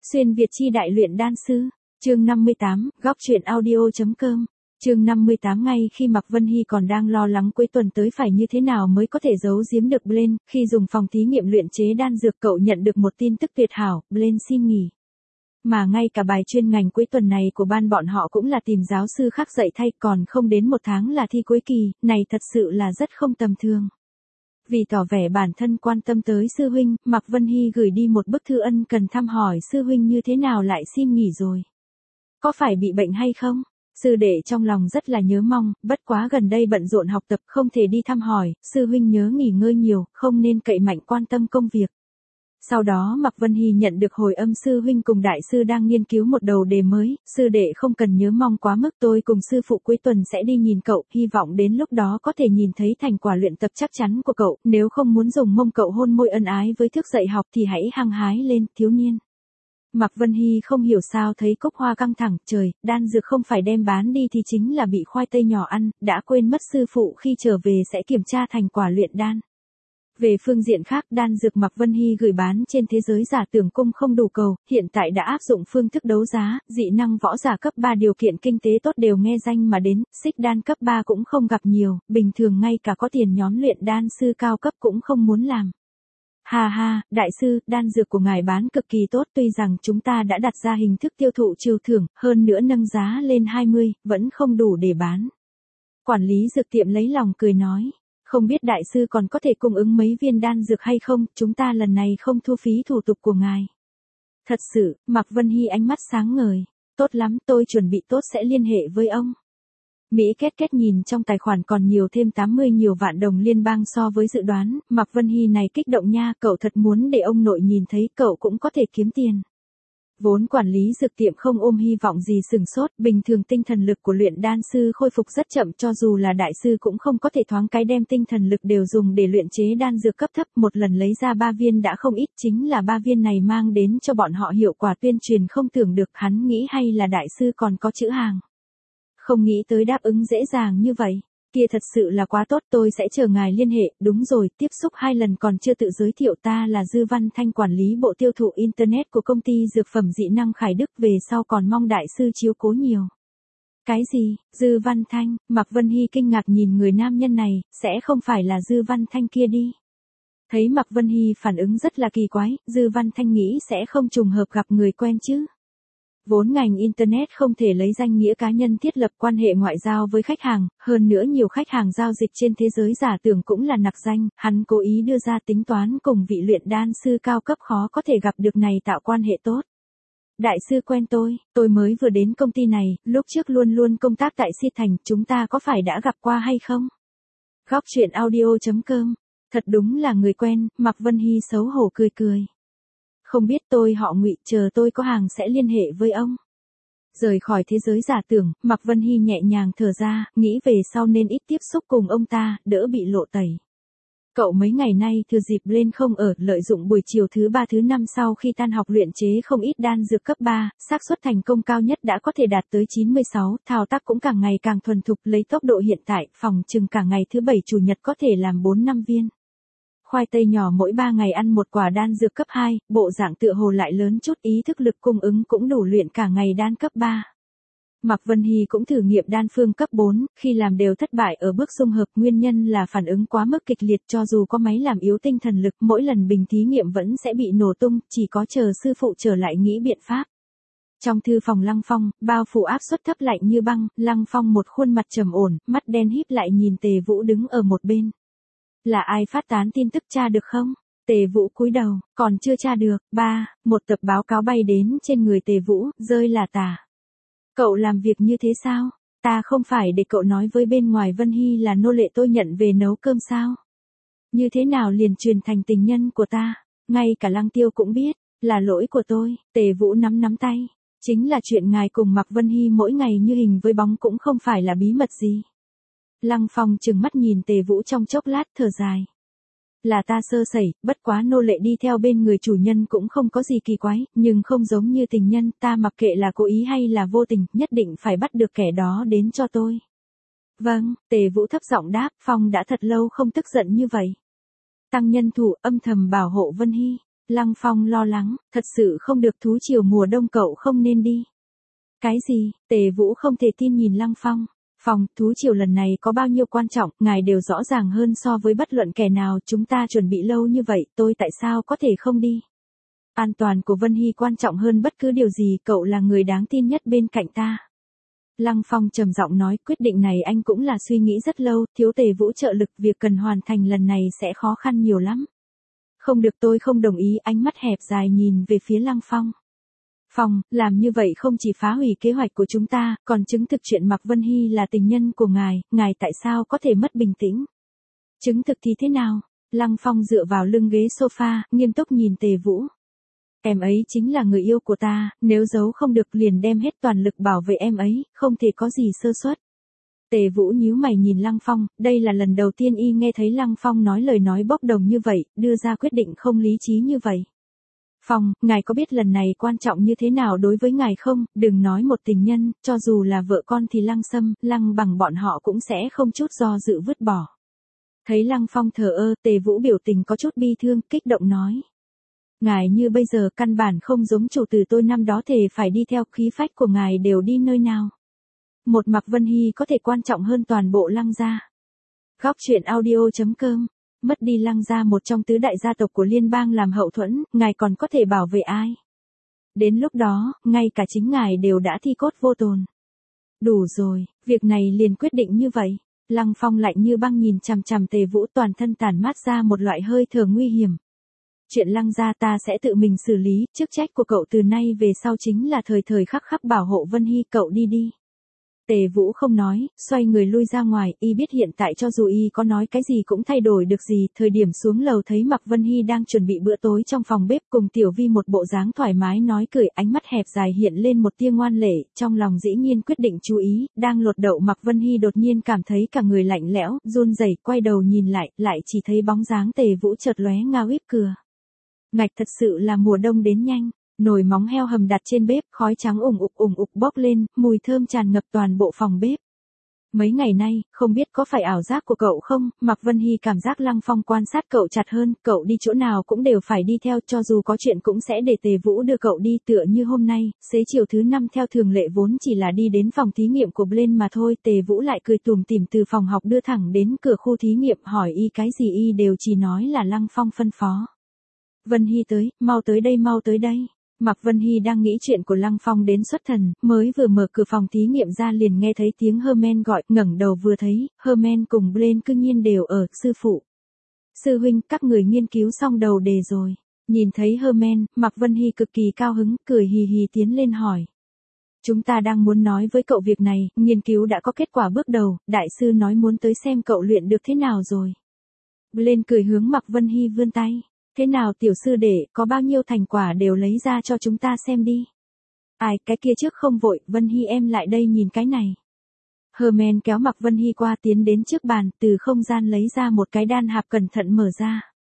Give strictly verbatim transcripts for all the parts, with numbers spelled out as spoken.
Xuyên Việt chi đại luyện đan sư, chương năm mươi tám, góc truyện audio.com. Chương năm mươi tám. Ngay khi Mạc Vân Hy còn đang lo lắng cuối tuần tới phải như thế nào mới có thể giấu giếm được Blaine, khi dùng phòng thí nghiệm luyện chế đan dược cậu nhận được một tin tức tuyệt hảo, Blaine xin nghỉ. Mà ngay cả bài chuyên ngành cuối tuần này của ban bọn họ cũng là tìm giáo sư khác dạy thay, còn không đến một tháng là thi cuối kỳ, này thật sự là rất không tầm thường. Vì tỏ vẻ bản thân quan tâm tới sư huynh, Mạc Vân Hy gửi đi một bức thư ân cần thăm hỏi sư huynh như thế nào lại xin nghỉ rồi. Có phải bị bệnh hay không? Sư đệ trong lòng rất là nhớ mong, bất quá gần đây bận rộn học tập không thể đi thăm hỏi, sư huynh nhớ nghỉ ngơi nhiều, không nên cậy mạnh quan tâm công việc. Sau đó Mạc Vân Hy nhận được hồi âm sư huynh cùng đại sư đang nghiên cứu một đầu đề mới, sư đệ không cần nhớ mong quá mức, tôi cùng sư phụ cuối tuần sẽ đi nhìn cậu, hy vọng đến lúc đó có thể nhìn thấy thành quả luyện tập chắc chắn của cậu, nếu không muốn dùng mông cậu hôn môi ân ái với thước dạy học thì hãy hăng hái lên, thiếu niên. Mạc Vân Hy không hiểu sao thấy Cúc Hoa căng thẳng, trời, đan dược không phải đem bán đi thì chính là bị khoai tây nhỏ ăn, đã quên mất sư phụ khi trở về sẽ kiểm tra thành quả luyện đan. Về phương diện khác, đan dược Mạc Vân Hy gửi bán trên thế giới giả tưởng cung không đủ cầu, hiện tại đã áp dụng phương thức đấu giá, dị năng võ giả cấp ba điều kiện kinh tế tốt đều nghe danh mà đến, xích đan cấp ba cũng không gặp nhiều, bình thường ngay cả có tiền nhóm luyện đan sư cao cấp cũng không muốn làm. Ha ha, đại sư, đan dược của ngài bán cực kỳ tốt, tuy rằng chúng ta đã đặt ra hình thức tiêu thụ trừu thưởng, hơn nữa nâng giá lên hai mươi, vẫn không đủ để bán. Quản lý dược tiệm lấy lòng cười nói. Không biết đại sư còn có thể cung ứng mấy viên đan dược hay không, chúng ta lần này không thu phí thủ tục của ngài. Thật sự, Mạc Vân Hy ánh mắt sáng ngời. Tốt lắm, tôi chuẩn bị tốt sẽ liên hệ với ông. Mỹ kết kết nhìn trong tài khoản còn nhiều thêm tám mươi nhiều vạn đồng liên bang so với dự đoán, Mạc Vân Hy này kích động nha, cậu thật muốn để ông nội nhìn thấy cậu cũng có thể kiếm tiền. Vốn quản lý dược tiệm không ôm hy vọng gì sừng sốt, bình thường tinh thần lực của luyện đan sư khôi phục rất chậm, cho dù là đại sư cũng không có thể thoáng cái đem tinh thần lực đều dùng để luyện chế đan dược cấp thấp, một lần lấy ra ba viên đã không ít, chính là ba viên này mang đến cho bọn họ hiệu quả tuyên truyền không tưởng được, hắn nghĩ hay là đại sư còn có chữ hàng. Không nghĩ tới đáp ứng dễ dàng như vậy. Kia thật sự là quá tốt, tôi sẽ chờ ngài liên hệ, đúng rồi, tiếp xúc hai lần còn chưa tự giới thiệu, ta là Dư Văn Thanh, quản lý bộ tiêu thụ Internet của công ty dược phẩm dị năng Khải Đức, về sau còn mong đại sư chiếu cố nhiều. Cái gì, Dư Văn Thanh, Mạc Vân Hy kinh ngạc nhìn người nam nhân này, sẽ không phải là Dư Văn Thanh kia đi. Thấy Mạc Vân Hy phản ứng rất là kỳ quái, Dư Văn Thanh nghĩ sẽ không trùng hợp gặp người quen chứ. Vốn ngành Internet không thể lấy danh nghĩa cá nhân thiết lập quan hệ ngoại giao với khách hàng, hơn nữa nhiều khách hàng giao dịch trên thế giới giả tưởng cũng là nặc danh, hắn cố ý đưa ra tính toán cùng vị luyện đan sư cao cấp khó có thể gặp được này tạo quan hệ tốt. Đại sư quen tôi, tôi mới vừa đến công ty này, lúc trước luôn luôn công tác tại Si Thành, chúng ta có phải đã gặp qua hay không? Góc truyện audio.com, thật đúng là người quen, Mạc Vân Hy xấu hổ cười cười. Không biết tôi họ Ngụy, chờ tôi có hàng sẽ liên hệ với ông. Rời khỏi thế giới giả tưởng, Mạc Vân Hy nhẹ nhàng thở ra, nghĩ về sau nên ít tiếp xúc cùng ông ta, đỡ bị lộ tẩy. Cậu mấy ngày nay thừa dịp lên không ở, lợi dụng buổi chiều thứ ba thứ năm sau khi tan học luyện chế không ít đan dược cấp ba, xác suất thành công cao nhất đã có thể đạt tới chín mươi sáu, thao tác cũng càng ngày càng thuần thục, lấy tốc độ hiện tại, phòng chừng cả ngày thứ bảy chủ nhật có thể làm bốn năm viên. Khoai tây nhỏ mỗi ba ngày ăn một quả đan dược cấp hai, bộ dạng tựa hồ lại lớn chút, ý thức lực cung ứng cũng đủ luyện cả ngày đan cấp ba. Mạc Vân Hy cũng thử nghiệm đan phương cấp bốn, khi làm đều thất bại ở bước dung hợp, nguyên nhân là phản ứng quá mức kịch liệt, cho dù có máy làm yếu tinh thần lực, mỗi lần bình thí nghiệm vẫn sẽ bị nổ tung, chỉ có chờ sư phụ trở lại nghĩ biện pháp. Trong thư phòng Lăng Phong, bao phủ áp suất thấp lạnh như băng, Lăng Phong một khuôn mặt trầm ổn, mắt đen híp lại nhìn Tề Vũ đứng ở một bên. Là ai phát tán tin tức, tra được không? Tề Vũ cúi đầu, còn chưa tra được. Ba, một tập báo cáo bay đến trên người Tề Vũ, rơi là tả. Cậu làm việc như thế sao? Ta không phải để cậu nói với bên ngoài Vân Hy là nô lệ tôi nhận về nấu cơm sao? Như thế nào liền truyền thành tình nhân của ta? Ngay cả Lăng Tiêu cũng biết, là lỗi của tôi. Tề Vũ nắm nắm tay. Chính là chuyện ngài cùng Mạc Vân Hy mỗi ngày như hình với bóng cũng không phải là bí mật gì. Lăng Phong trừng mắt nhìn Tề Vũ trong chốc lát, thở dài. Là ta sơ sẩy, bất quá nô lệ đi theo bên người chủ nhân cũng không có gì kỳ quái, nhưng không giống như tình nhân, ta mặc kệ là cố ý hay là vô tình, nhất định phải bắt được kẻ đó đến cho tôi. Vâng, Tề Vũ thấp giọng đáp, Phong đã thật lâu không tức giận như vậy. Tăng nhân thủ âm thầm bảo hộ Vân Hy. Lăng Phong lo lắng, thật sự không được, thú triều mùa đông cậu không nên đi. Cái gì? Tề Vũ không thể tin nhìn Lăng Phong. Phong, thú triều lần này có bao nhiêu quan trọng, ngài đều rõ ràng hơn so với bất luận kẻ nào, chúng ta chuẩn bị lâu như vậy, tôi tại sao có thể không đi? An toàn của Vân Hy quan trọng hơn bất cứ điều gì, cậu là người đáng tin nhất bên cạnh ta. Lăng Phong trầm giọng nói, quyết định này anh cũng là suy nghĩ rất lâu, thiếu Tề Vũ trợ lực, việc cần hoàn thành lần này sẽ khó khăn nhiều lắm. Không được, tôi không đồng ý, ánh mắt hẹp dài nhìn về phía Lăng Phong. Phong, làm như vậy không chỉ phá hủy kế hoạch của chúng ta, còn chứng thực chuyện Mạc Vân Hy là tình nhân của ngài, ngài tại sao có thể mất bình tĩnh? Chứng thực thì thế nào? Lăng Phong dựa vào lưng ghế sofa, nghiêm túc nhìn Tề Vũ. Em ấy chính là người yêu của ta, nếu giấu không được liền đem hết toàn lực bảo vệ em ấy, không thể có gì sơ suất. Tề Vũ nhíu mày nhìn Lăng Phong, đây là lần đầu tiên y nghe thấy Lăng Phong nói lời nói bốc đồng như vậy, đưa ra quyết định không lý trí như vậy. Phong, ngài có biết lần này quan trọng như thế nào đối với ngài không? Đừng nói một tình nhân, cho dù là vợ con thì Lăng Sâm, Lăng Bằng bọn họ cũng sẽ không chút do dự vứt bỏ. Thấy Lăng Phong thờ ơ, Tề Vũ biểu tình có chút bi thương, kích động nói. Ngài như bây giờ căn bản không giống chủ tử tôi năm đó, thề phải đi theo, khí phách của ngài đều đi nơi nào. Một Mạc Vân Hy có thể quan trọng hơn toàn bộ Lăng gia. Góc truyện audio chấm com. Mất đi Lăng gia, một trong tứ đại gia tộc của liên bang làm hậu thuẫn, ngài còn có thể bảo vệ ai? Đến lúc đó, ngay cả chính ngài đều đã thi cốt vô tồn. Đủ rồi, việc này liền quyết định như vậy. Lăng Phong lạnh như băng nhìn chằm chằm Tề Vũ, toàn thân tản mát ra một loại hơi thở nguy hiểm. Chuyện Lăng gia ta sẽ tự mình xử lý, chức trách của cậu từ nay về sau chính là thời thời khắc khắc bảo hộ Vân Hy, cậu đi đi. Tề Vũ không nói, xoay người lui ra ngoài, y biết hiện tại cho dù y có nói cái gì cũng thay đổi được gì, thời điểm xuống lầu thấy Mạc Vân Hy đang chuẩn bị bữa tối trong phòng bếp cùng Tiểu Vi, một bộ dáng thoải mái nói cười, ánh mắt hẹp dài hiện lên một tia ngoan lệ, trong lòng dĩ nhiên quyết định chú ý, đang lột đậu Mạc Vân Hy đột nhiên cảm thấy cả người lạnh lẽo, run rẩy, quay đầu nhìn lại, lại chỉ thấy bóng dáng Tề Vũ chợt lóe ngao íp cửa. Ngạch, thật sự là mùa đông đến nhanh. Nồi móng heo hầm đặt trên bếp, khói trắng ủng ục ủng ục bốc lên, mùi thơm tràn ngập toàn bộ phòng bếp. Mấy ngày nay, không biết có phải ảo giác của cậu không, Mạc Vân Hy cảm giác Lăng Phong quan sát cậu chặt hơn, cậu đi chỗ nào cũng đều phải đi theo, cho dù có chuyện cũng sẽ để Tề Vũ đưa cậu đi, tựa như hôm nay, xế chiều thứ năm theo thường lệ vốn chỉ là đi đến phòng thí nghiệm của Blaine mà thôi, Tề Vũ lại cười tủm tỉm từ phòng học đưa thẳng đến cửa khu thí nghiệm, hỏi y cái gì y đều chỉ nói là Lăng Phong phân phó. Vân Hy tới, mau tới đây, mau tới đây. Mạc Vân Hy đang nghĩ chuyện của Lăng Phong đến xuất thần, mới vừa mở cửa phòng thí nghiệm ra liền nghe thấy tiếng Herman gọi, ngẩng đầu vừa thấy, Herman cùng Blaine cư nhiên đều ở, sư phụ. Sư huynh, các người nghiên cứu xong đầu đề rồi. Nhìn thấy Herman, Mạc Vân Hy cực kỳ cao hứng, cười hì hì tiến lên hỏi. Chúng ta đang muốn nói với cậu việc này, nghiên cứu đã có kết quả bước đầu, đại sư nói muốn tới xem cậu luyện được thế nào rồi. Blaine cười hướng Mạc Vân Hy vươn tay. Thế nào tiểu sư đệ, có bao nhiêu thành quả đều lấy ra cho chúng ta xem đi. Ai, cái kia trước không vội, Vân Hy em lại đây nhìn cái này. Herman kéo Mạc Vân Hy qua tiến đến trước bàn, từ không gian lấy ra một cái đan hạp cẩn thận mở ra.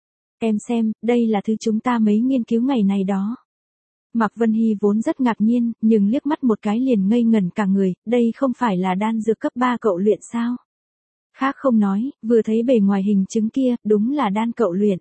Em xem, đây là thứ chúng ta mới nghiên cứu ngày này đó. Mạc Vân Hy vốn rất ngạc nhiên, nhưng liếc mắt một cái liền ngây ngẩn cả người, đây không phải là đan dược cấp ba cậu luyện sao? Khác không nói, vừa thấy bề ngoài hình chứng kia, đúng là đan cậu luyện.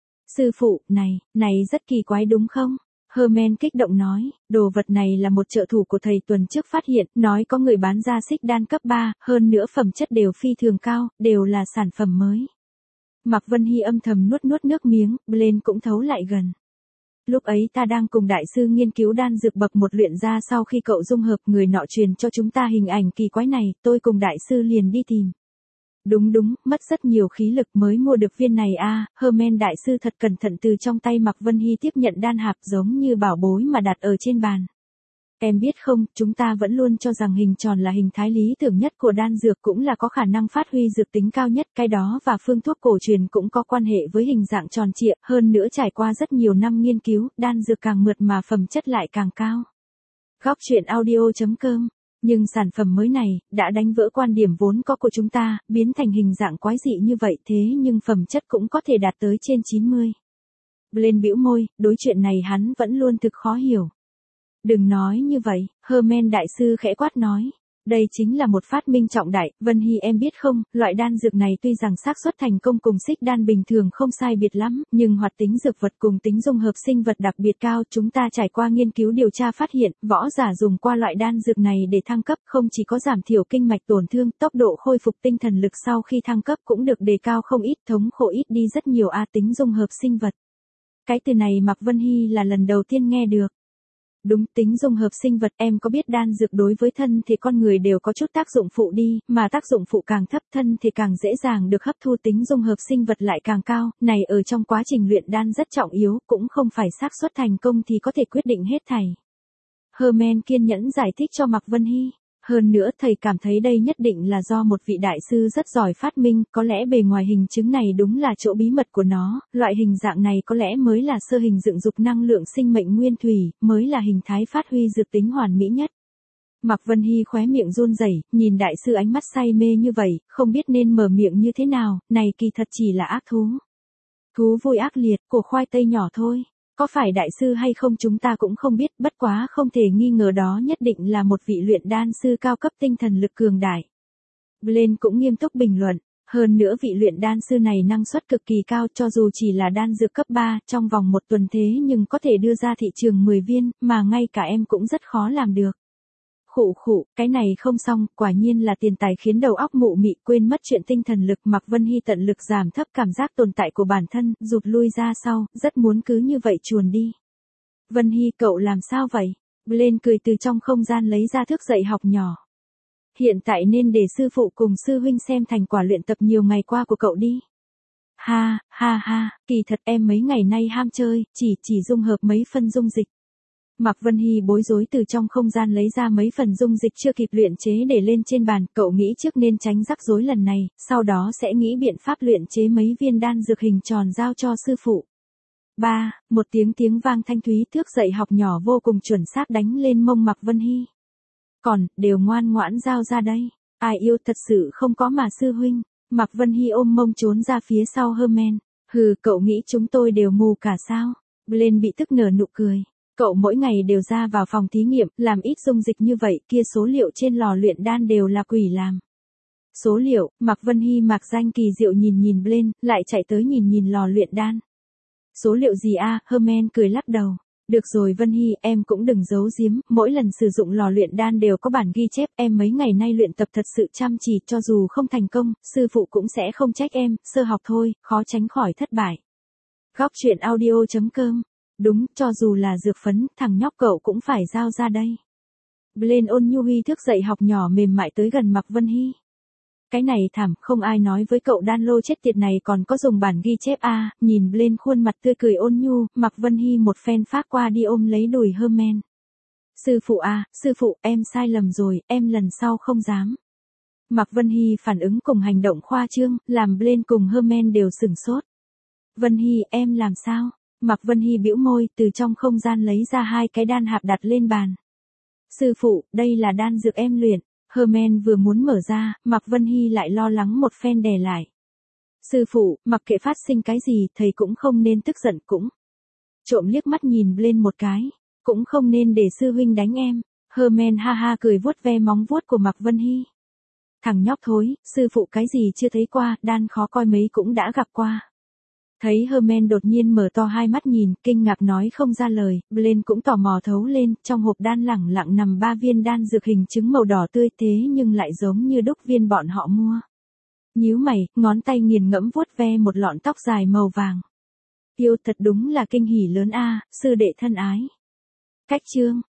Sư phụ, này, này rất kỳ quái đúng không? Herman kích động nói, đồ vật này là một trợ thủ của thầy tuần trước phát hiện, nói có người bán ra xích đan cấp ba, hơn nữa phẩm chất đều phi thường cao, đều là sản phẩm mới. Mạc Vân Hy âm thầm nuốt nuốt nước miếng, Blaine cũng thấu lại gần. Lúc ấy ta đang cùng đại sư nghiên cứu đan dược bậc một luyện ra, sau khi cậu dung hợp người nọ truyền cho chúng ta hình ảnh kỳ quái này, tôi cùng đại sư liền đi tìm. Đúng đúng, mất rất nhiều khí lực mới mua được viên này a. À, Herman đại sư thật cẩn thận từ trong tay Mạc Vân Hy tiếp nhận đan hạp giống như bảo bối mà đặt ở trên bàn. Em biết không, chúng ta vẫn luôn cho rằng hình tròn là hình thái lý tưởng nhất của đan dược, cũng là có khả năng phát huy dược tính cao nhất, cái đó và phương thuốc cổ truyền cũng có quan hệ với hình dạng tròn trịa, hơn nữa trải qua rất nhiều năm nghiên cứu, đan dược càng mượt mà phẩm chất lại càng cao. Góc truyện audio chấm com. Nhưng sản phẩm mới này, đã đánh vỡ quan điểm vốn có của chúng ta, biến thành hình dạng quái dị như vậy, thế nhưng phẩm chất cũng có thể đạt tới trên chín mươi. Blaine bĩu môi, đối chuyện này hắn vẫn luôn thực khó hiểu. Đừng nói như vậy, Herman đại sư khẽ quát nói. Đây chính là một phát minh trọng đại, Vân Hy em biết không, loại đan dược này tuy rằng xác suất thành công cùng xích đan bình thường không sai biệt lắm, nhưng hoạt tính dược vật cùng tính dung hợp sinh vật đặc biệt cao. Chúng ta trải qua nghiên cứu điều tra phát hiện, võ giả dùng qua loại đan dược này để thăng cấp không chỉ có giảm thiểu kinh mạch tổn thương, tốc độ khôi phục tinh thần lực sau khi thăng cấp cũng được đề cao không ít, thống khổ ít đi rất nhiều. A tính dung hợp sinh vật. Cái từ này Mạc Vân Hy là lần đầu tiên nghe được. Đúng, tính dung hợp sinh vật, em có biết đan dược đối với thân thể con người đều có chút tác dụng phụ đi, mà tác dụng phụ càng thấp thân thì càng dễ dàng được hấp thu, tính dung hợp sinh vật lại càng cao, này ở trong quá trình luyện đan rất trọng yếu, cũng không phải xác suất thành công thì có thể quyết định hết thảy. Herman kiên nhẫn giải thích cho Mạc Vân Hy. Hơn nữa thầy cảm thấy đây nhất định là do một vị đại sư rất giỏi phát minh, có lẽ bề ngoài hình chứng này đúng là chỗ bí mật của nó, loại hình dạng này có lẽ mới là sơ hình dựng dục năng lượng sinh mệnh nguyên thủy, mới là hình thái phát huy dược tính hoàn mỹ nhất. Mạc Vân Hy khóe miệng run rẩy, nhìn đại sư ánh mắt say mê như vậy, không biết nên mở miệng như thế nào, này kỳ thật chỉ là ác thú. Thú vui ác liệt, của khoai tây nhỏ thôi. Có phải đại sư hay không chúng ta cũng không biết, bất quá không thể nghi ngờ đó nhất định là một vị luyện đan sư cao cấp tinh thần lực cường đại. Blaine cũng nghiêm túc bình luận, hơn nữa vị luyện đan sư này năng suất cực kỳ cao, cho dù chỉ là đan dược cấp ba, trong vòng một tuần thế nhưng có thể đưa ra thị trường mười viên, mà ngay cả em cũng rất khó làm được. Khụ khụ, cái này không xong, quả nhiên là tiền tài khiến đầu óc mụ mị, quên mất chuyện tinh thần lực. Mạc Vân Hy tận lực giảm thấp cảm giác tồn tại của bản thân, rụt lui ra sau, rất muốn cứ như vậy chuồn đi. Vân Hy, cậu làm sao vậy? Blaine cười từ trong không gian lấy ra thước dạy học nhỏ. Hiện tại nên để sư phụ cùng sư huynh xem thành quả luyện tập nhiều ngày qua của cậu đi. Ha, ha ha, kỳ thật em mấy ngày nay ham chơi, chỉ chỉ dung hợp mấy phân dung dịch. Mạc Vân Hy bối rối từ trong không gian lấy ra mấy phần dung dịch chưa kịp luyện chế để lên trên bàn, cậu nghĩ trước nên tránh rắc rối lần này, sau đó sẽ nghĩ biện pháp luyện chế mấy viên đan dược hình tròn giao cho sư phụ. Ba, một tiếng tiếng vang thanh thúy, thước dạy học nhỏ vô cùng chuẩn xác đánh lên mông Mạc Vân Hy. Còn, đều ngoan ngoãn giao ra đây, ai yêu thật sự không có mà sư huynh. Mạc Vân Hy ôm mông trốn ra phía sau Herman. Hừ, cậu nghĩ chúng tôi đều mù cả sao? Blaine bị tức nở nụ cười. Cậu mỗi ngày đều ra vào phòng thí nghiệm, làm ít dung dịch như vậy, kia số liệu trên lò luyện đan đều là quỷ làm. Số liệu, Mạc Vân Hy mạc danh kỳ diệu nhìn nhìn Blaine, lại chạy tới nhìn nhìn lò luyện đan. Số liệu gì a? À? Herman cười lắc đầu. Được rồi Vân Hy, em cũng đừng giấu giếm, mỗi lần sử dụng lò luyện đan đều có bản ghi chép, em mấy ngày nay luyện tập thật sự chăm chỉ, cho dù không thành công, sư phụ cũng sẽ không trách em, sơ học thôi, khó tránh khỏi thất bại. Góc truyện audio chấm com. Đúng, cho dù là dược phấn, thằng nhóc cậu cũng phải giao ra đây. Blaine ôn nhu huy thước dạy học nhỏ mềm mại tới gần Mạc Vân Hy. Cái này thảm, không ai nói với cậu đan lô chết tiệt này còn có dùng bản ghi chép a. À, nhìn Blaine khuôn mặt tươi cười ôn nhu, Mạc Vân Hy một phen phác qua đi ôm lấy đùi Herman. Sư phụ a, à, sư phụ, em sai lầm rồi, em lần sau không dám. Mạc Vân Hy phản ứng cùng hành động khoa trương, làm Blaine cùng Herman đều sửng sốt. Vân Hy, em làm sao? Mạc Vân Hy bĩu môi, từ trong không gian lấy ra hai cái đan hạp đặt lên bàn. Sư phụ, đây là đan dược em luyện. Herman vừa muốn mở ra, Mạc Vân Hy lại lo lắng một phen đè lại. Sư phụ, mặc kệ phát sinh cái gì, thầy cũng không nên tức giận cũng. Trộm liếc mắt nhìn lên một cái, cũng không nên để sư huynh đánh em. Herman ha ha cười vuốt ve móng vuốt của Mạc Vân Hy. Thằng nhóc thối, sư phụ cái gì chưa thấy qua, đan khó coi mấy cũng đã gặp qua. Thấy Herman đột nhiên mở to hai mắt nhìn, kinh ngạc nói không ra lời, Blaine cũng tò mò thấu lên, trong hộp đan lẳng lặng nằm ba viên đan dược hình trứng màu đỏ tươi thế nhưng lại giống như đúc viên bọn họ mua. Nhíu mày, ngón tay nghiền ngẫm vuốt ve một lọn tóc dài màu vàng. Yêu thật đúng là kinh hỉ lớn a, sư đệ thân ái. Cách chương